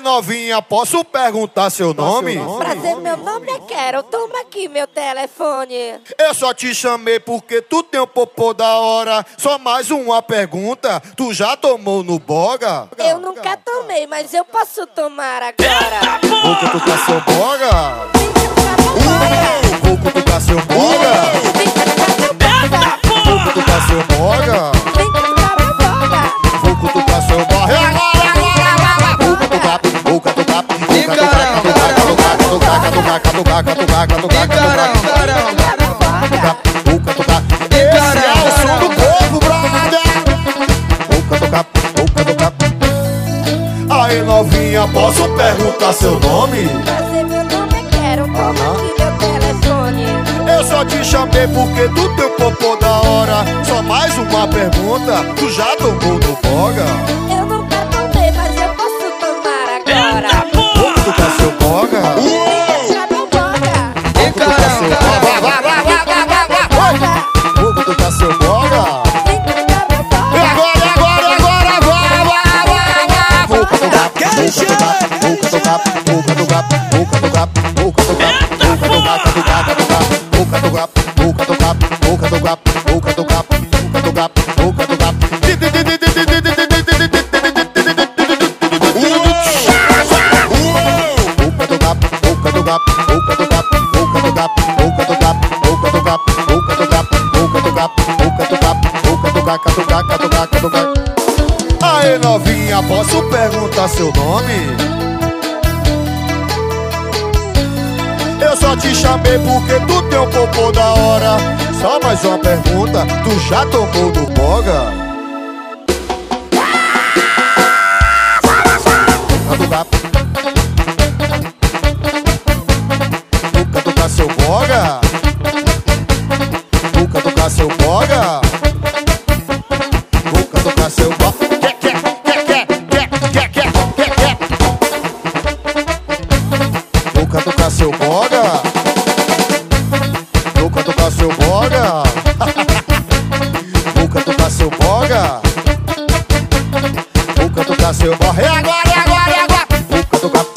novinha, posso perguntar seu nome? Prazer, meu nome é Carol. Toma aqui meu telefone. Eu só te chamei porque tu tem um popô da hora. Só mais uma pergunta, tu já tomou no boga? Eu nunca tomei, mas eu posso tomar agora. Vou cutucar seu boga? Vem cutucar meu boga. Vou cutucar seu boga? Vem cutucar meu boga. Vou cutucar seu boga? Vem cutucar meu boga. Vou cutucar seu boga? E agora? Vou cutucar, vou cutucar, esse é o som do povo, brother. Vou cutucar. Aí, novinha, posso perguntar seu nome? Prazer, meu nome é Carol. Toma aqui meu telefone. Eu só te chamei porque tu tem um popô da hora. Só mais uma pergunta, tu já tomou no boga? Eu nunca tomei, mas eu posso tomar agora. Vou cutucar seu boga? Vem cutucar meu boga. Vou cutucar seu boga? Vem cutucar meu E boga. agora, vai! Vou cutucar, Aí, novinha, posso perguntar seu nome? Eu só te chamei porque tu tem um popô da hora. Só mais uma pergunta, tu já tomou no boga? Vou cutucar seu boga? Vou cutucar seu boga? Vou cutucar seu boga? Vou cutucar seu boga? Vou cutucar seu boga? Vou cutucar seu boga? Vou cutucar seu boga? E agora? Vou cutucar.